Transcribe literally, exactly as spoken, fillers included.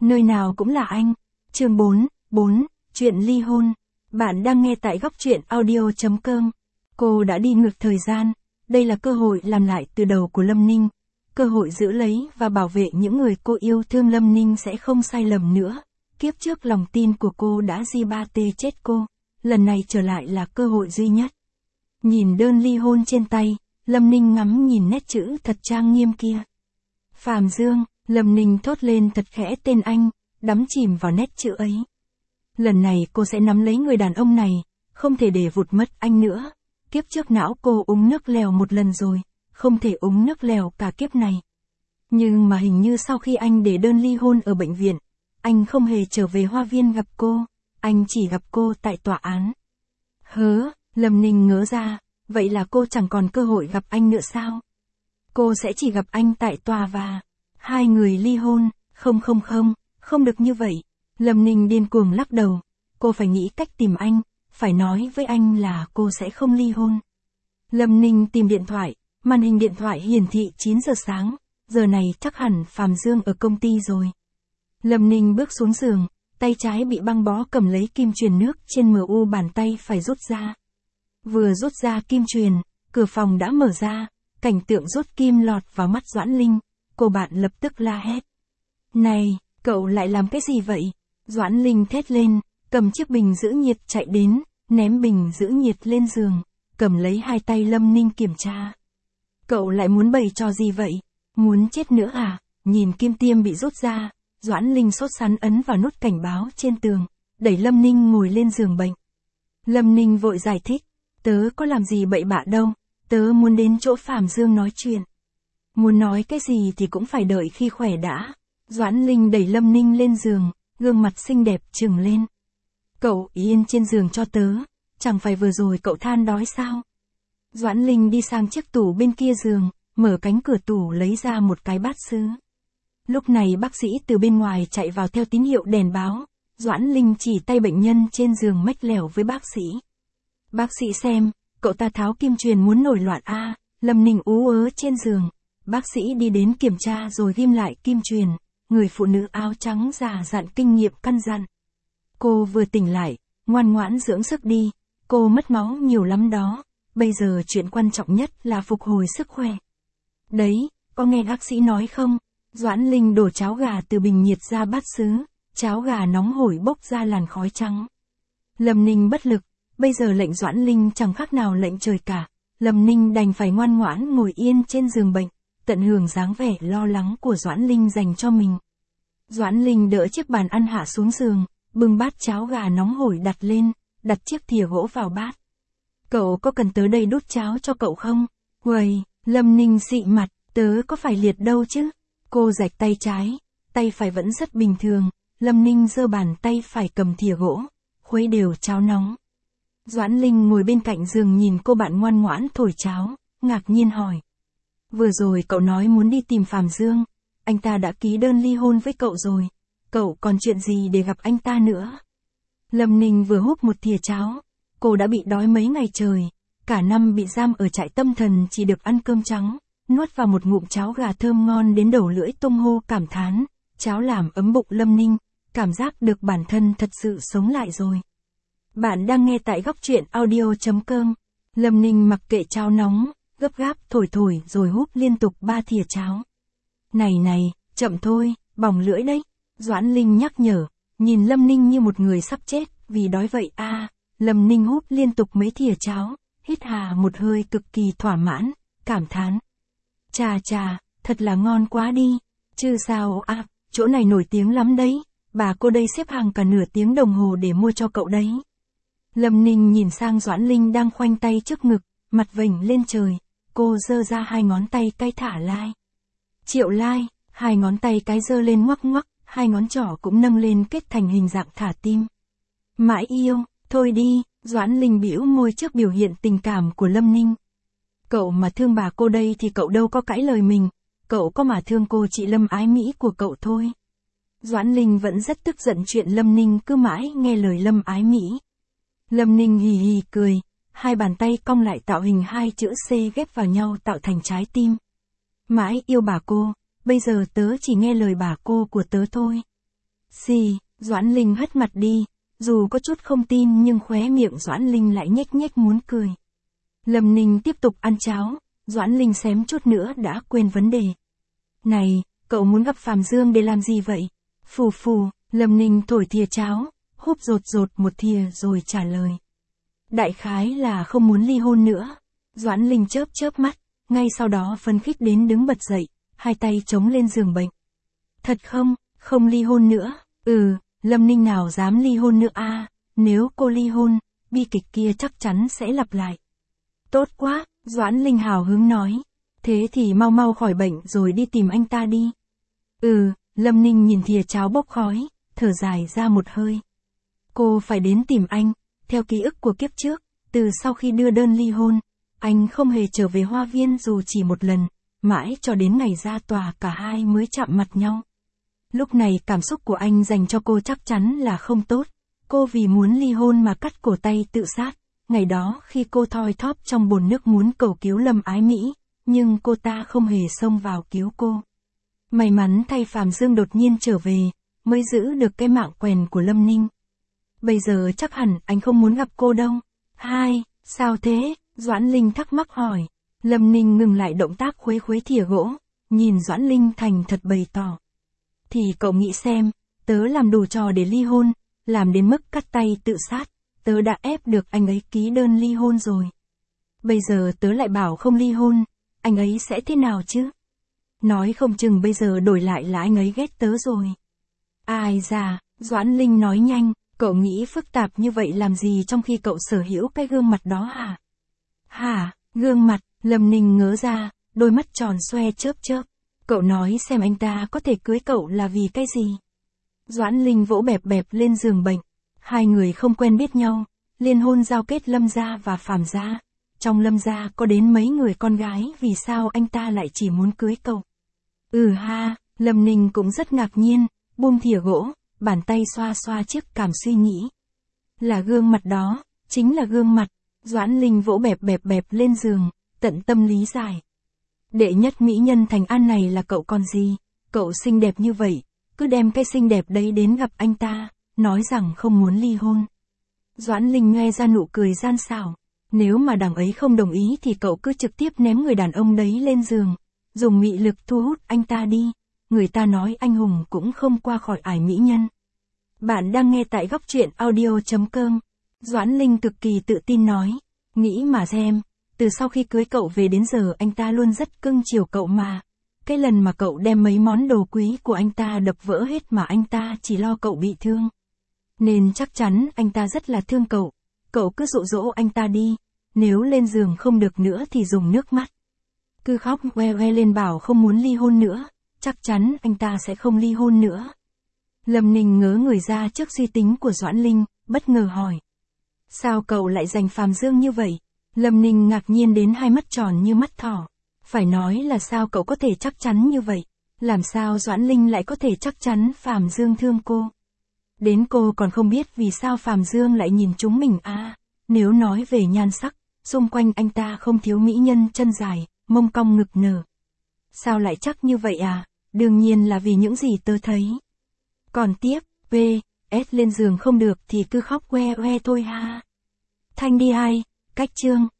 Nơi nào cũng là anh. Chương bốn, bốn, chuyện ly hôn. Bạn đang nghe tại góc truyện audio chấm com. Cô đã đi ngược thời gian. Đây là cơ hội làm lại từ đầu của Lâm Ninh. Cơ hội giữ lấy và bảo vệ những người cô yêu thương. Lâm Ninh sẽ không sai lầm nữa. Kiếp trước lòng tin của cô đã di ba tê chết cô. Lần này trở lại là cơ hội duy nhất. Nhìn đơn ly hôn trên tay, Lâm Ninh ngắm nhìn nét chữ thật trang nghiêm kia. Phạm Dương, Lâm Ninh thốt lên thật khẽ tên anh, đắm chìm vào nét chữ ấy. Lần này cô sẽ nắm lấy người đàn ông này, không thể để vụt mất anh nữa. Kiếp trước não cô uống nước lèo một lần rồi, không thể uống nước lèo cả kiếp này. Nhưng mà hình như sau khi anh để đơn ly hôn ở bệnh viện, anh không hề trở về Hoa Viên gặp cô, anh chỉ gặp cô tại tòa án. Hớ, Lâm Ninh ngớ ra, vậy là cô chẳng còn cơ hội gặp anh nữa sao? Cô sẽ chỉ gặp anh tại tòa và hai người ly hôn, không không không, không được như vậy. Lâm Ninh điên cuồng lắc đầu, cô phải nghĩ cách tìm anh, phải nói với anh là cô sẽ không ly hôn. Lâm Ninh tìm điện thoại, màn hình điện thoại hiển thị chín giờ sáng, giờ này chắc hẳn Phạm Dương ở công ty rồi. Lâm Ninh bước xuống giường, tay trái bị băng bó cầm lấy kim truyền nước trên mờ u bàn tay phải rút ra. Vừa rút ra kim truyền, cửa phòng đã mở ra, cảnh tượng rút kim lọt vào mắt Doãn Linh, cô bạn lập tức la hét. Này, cậu lại làm cái gì vậy? Doãn Linh thét lên, cầm chiếc bình giữ nhiệt chạy đến, ném bình giữ nhiệt lên giường, cầm lấy hai tay Lâm Ninh kiểm tra. Cậu lại muốn bày trò gì vậy? Muốn chết nữa à? Nhìn kim tiêm bị rút ra, Doãn Linh sốt sắng ấn vào nút cảnh báo trên tường, đẩy Lâm Ninh ngồi lên giường bệnh. Lâm Ninh vội giải thích, tớ có làm gì bậy bạ đâu, tớ muốn đến chỗ Phạm Dương nói chuyện. Muốn nói cái gì thì cũng phải đợi khi khỏe đã. Doãn Linh đẩy Lâm Ninh lên giường, gương mặt xinh đẹp trừng lên. Cậu yên trên giường cho tớ, chẳng phải vừa rồi cậu than đói sao? Doãn Linh đi sang chiếc tủ bên kia giường, mở cánh cửa tủ lấy ra một cái bát sứ. Lúc này bác sĩ từ bên ngoài chạy vào theo tín hiệu đèn báo, Doãn Linh chỉ tay bệnh nhân trên giường mách lẻo với bác sĩ. Bác sĩ xem, cậu ta tháo kim truyền muốn nổi loạn a. À, Lâm Ninh ú ớ trên giường. Bác sĩ đi đến kiểm tra rồi ghim lại kim truyền, người phụ nữ áo trắng già dặn kinh nghiệm căn dặn. Cô vừa tỉnh lại, ngoan ngoãn dưỡng sức đi, cô mất máu nhiều lắm đó, bây giờ chuyện quan trọng nhất là phục hồi sức khỏe. Đấy, có nghe bác sĩ nói không? Doãn Linh đổ cháo gà từ bình nhiệt ra bát sứ, cháo gà nóng hổi bốc ra làn khói trắng. Lâm Ninh bất lực, bây giờ lệnh Doãn Linh chẳng khác nào lệnh trời cả. Lâm Ninh đành phải ngoan ngoãn ngồi yên trên giường bệnh, tận hưởng dáng vẻ lo lắng của Doãn Linh dành cho mình. Doãn Linh đỡ chiếc bàn ăn hạ xuống giường, bưng bát cháo gà nóng hổi đặt lên, đặt chiếc thìa gỗ vào bát. Cậu có cần tớ đây đút cháo cho cậu không? Uầy, Lâm Ninh xị mặt, tớ có phải liệt đâu chứ? Cô rạch tay trái, tay phải vẫn rất bình thường. Lâm Ninh giơ bàn tay phải cầm thìa gỗ, khuấy đều cháo nóng. Doãn Linh ngồi bên cạnh giường nhìn cô bạn ngoan ngoãn thổi cháo, ngạc nhiên hỏi. Vừa rồi cậu nói muốn đi tìm Phạm Dương, anh ta đã ký đơn ly hôn với cậu rồi, cậu còn chuyện gì để gặp anh ta nữa? Lâm Ninh vừa húp một thìa cháo, cô đã bị đói mấy ngày trời, cả năm bị giam ở trại tâm thần chỉ được ăn cơm trắng, nuốt vào một ngụm cháo gà thơm ngon đến đầu lưỡi tung hô cảm thán, cháo làm ấm bụng Lâm Ninh, cảm giác được bản thân thật sự sống lại rồi. Bạn đang nghe tại góc truyện audio chấm com. Lâm Ninh mặc kệ cháo nóng, gấp gáp thổi thổi rồi húp liên tục ba thìa cháo. Này này, chậm thôi, bỏng lưỡi đấy. Doãn Linh nhắc nhở, nhìn Lâm Ninh như một người sắp chết, vì đói vậy a. À, Lâm Ninh húp liên tục mấy thìa cháo, hít hà một hơi cực kỳ thỏa mãn, cảm thán. Chà chà, thật là ngon quá đi. Chứ sao à, chỗ này nổi tiếng lắm đấy, bà cô đây xếp hàng cả nửa tiếng đồng hồ để mua cho cậu đấy. Lâm Ninh nhìn sang Doãn Linh đang khoanh tay trước ngực, mặt vểnh lên trời, cô giơ ra hai ngón tay cái thả lai. Triệu lai, hai ngón tay cái giơ lên ngoắc ngoắc, hai ngón trỏ cũng nâng lên kết thành hình dạng thả tim. Mãi yêu, thôi đi, Doãn Linh bĩu môi trước biểu hiện tình cảm của Lâm Ninh. Cậu mà thương bà cô đây thì cậu đâu có cãi lời mình, cậu có mà thương cô chị Lâm ái mỹ của cậu thôi. Doãn Linh vẫn rất tức giận chuyện Lâm Ninh cứ mãi nghe lời Lâm ái mỹ. Lâm Ninh hì hì cười, hai bàn tay cong lại tạo hình hai chữ C ghép vào nhau tạo thành trái tim. Mãi yêu bà cô, bây giờ tớ chỉ nghe lời bà cô của tớ thôi. Xì, Doãn Linh hất mặt đi, dù có chút không tin nhưng khóe miệng Doãn Linh lại nhếch nhếch muốn cười. Lâm Ninh tiếp tục ăn cháo, Doãn Linh xém chút nữa đã quên vấn đề. Này, cậu muốn gặp Phạm Dương để làm gì vậy? Phù phù, Lâm Ninh thổi thìa cháo, húp rột rột một thìa rồi trả lời. Đại khái là không muốn ly hôn nữa. Doãn Linh chớp chớp mắt, ngay sau đó phấn khích đến đứng bật dậy, hai tay chống lên giường bệnh. Thật không, không ly hôn nữa. Ừ, Lâm Ninh nào dám ly hôn nữa a, nếu cô ly hôn, bi kịch kia chắc chắn sẽ lặp lại. Tốt quá, Doãn Linh hào hứng nói. Thế thì mau mau khỏi bệnh rồi đi tìm anh ta đi. Ừ, Lâm Ninh nhìn thìa cháo bốc khói, thở dài ra một hơi. Cô phải đến tìm anh, theo ký ức của kiếp trước, từ sau khi đưa đơn ly hôn, anh không hề trở về Hoa Viên dù chỉ một lần, mãi cho đến ngày ra tòa cả hai mới chạm mặt nhau. Lúc này cảm xúc của anh dành cho cô chắc chắn là không tốt, cô vì muốn ly hôn mà cắt cổ tay tự sát, ngày đó khi cô thoi thóp trong bồn nước muốn cầu cứu Lâm Ái Mỹ, nhưng cô ta không hề xông vào cứu cô. May mắn thay Phạm Dương đột nhiên trở về, mới giữ được cái mạng quèn của Lâm Ninh. Bây giờ chắc hẳn anh không muốn gặp cô đâu. Hai, sao thế? Doãn Linh thắc mắc hỏi. Lâm Ninh ngừng lại động tác khuấy khuấy thìa gỗ, nhìn Doãn Linh thành thật bày tỏ. Thì cậu nghĩ xem, tớ làm đủ trò để ly hôn, làm đến mức cắt tay tự sát, tớ đã ép được anh ấy ký đơn ly hôn rồi. Bây giờ tớ lại bảo không ly hôn, anh ấy sẽ thế nào chứ? Nói không chừng bây giờ đổi lại là anh ấy ghét tớ rồi. Ai da, Doãn Linh nói nhanh, cậu nghĩ phức tạp như vậy làm gì trong khi cậu sở hữu cái gương mặt đó hả? Hả, gương mặt, Lâm Ninh ngớ ra, đôi mắt tròn xoe chớp chớp. Cậu nói xem anh ta có thể cưới cậu là vì cái gì? Doãn Linh vỗ bẹp bẹp lên giường bệnh. Hai người không quen biết nhau, liên hôn giao kết Lâm gia và Phạm gia. Trong Lâm gia có đến mấy người con gái, vì sao anh ta lại chỉ muốn cưới cậu? Ừ ha, Lâm Ninh cũng rất ngạc nhiên, buông thìa gỗ, bàn tay xoa xoa chiếc cằm suy nghĩ. Là gương mặt đó, chính là gương mặt. Doãn Linh vỗ bẹp bẹp bẹp lên giường, tận tâm lý giải. Đệ nhất mỹ nhân Thành An này là cậu còn gì? Cậu xinh đẹp như vậy, cứ đem cái xinh đẹp đấy đến gặp anh ta, nói rằng không muốn ly hôn. Doãn Linh nghe ra nụ cười gian xảo. Nếu mà đằng ấy không đồng ý thì cậu cứ trực tiếp ném người đàn ông đấy lên giường, dùng mị lực thu hút anh ta đi. Người ta nói anh hùng cũng không qua khỏi ải mỹ nhân. Bạn đang nghe tại góc truyện audio chấm com. Doãn Linh cực kỳ tự tin nói. Nghĩ mà xem, từ sau khi cưới cậu về đến giờ anh ta luôn rất cưng chiều cậu mà. Cái lần mà cậu đem mấy món đồ quý của anh ta đập vỡ hết mà anh ta chỉ lo cậu bị thương. Nên chắc chắn anh ta rất là thương cậu. Cậu cứ dụ dỗ anh ta đi. Nếu lên giường không được nữa thì dùng nước mắt. Cứ khóc que que lên bảo không muốn ly hôn nữa. Chắc chắn anh ta sẽ không ly hôn nữa. Lâm Ninh ngớ người ra trước suy tính của Doãn Linh, bất ngờ hỏi. Sao cậu lại giành Phạm Dương như vậy? Lâm Ninh ngạc nhiên đến hai mắt tròn như mắt thỏ. Phải nói là sao cậu có thể chắc chắn như vậy? Làm sao Doãn Linh lại có thể chắc chắn Phạm Dương thương cô? Đến cô còn không biết vì sao Phạm Dương lại nhìn chúng mình à? Nếu nói về nhan sắc, xung quanh anh ta không thiếu mỹ nhân chân dài, mông cong ngực nở. Sao lại chắc như vậy à? Đương nhiên là vì những gì tớ thấy. Còn tiếp, P, S lên giường không được thì cứ khóc que que thôi ha. Thanh đi hai, cách chương.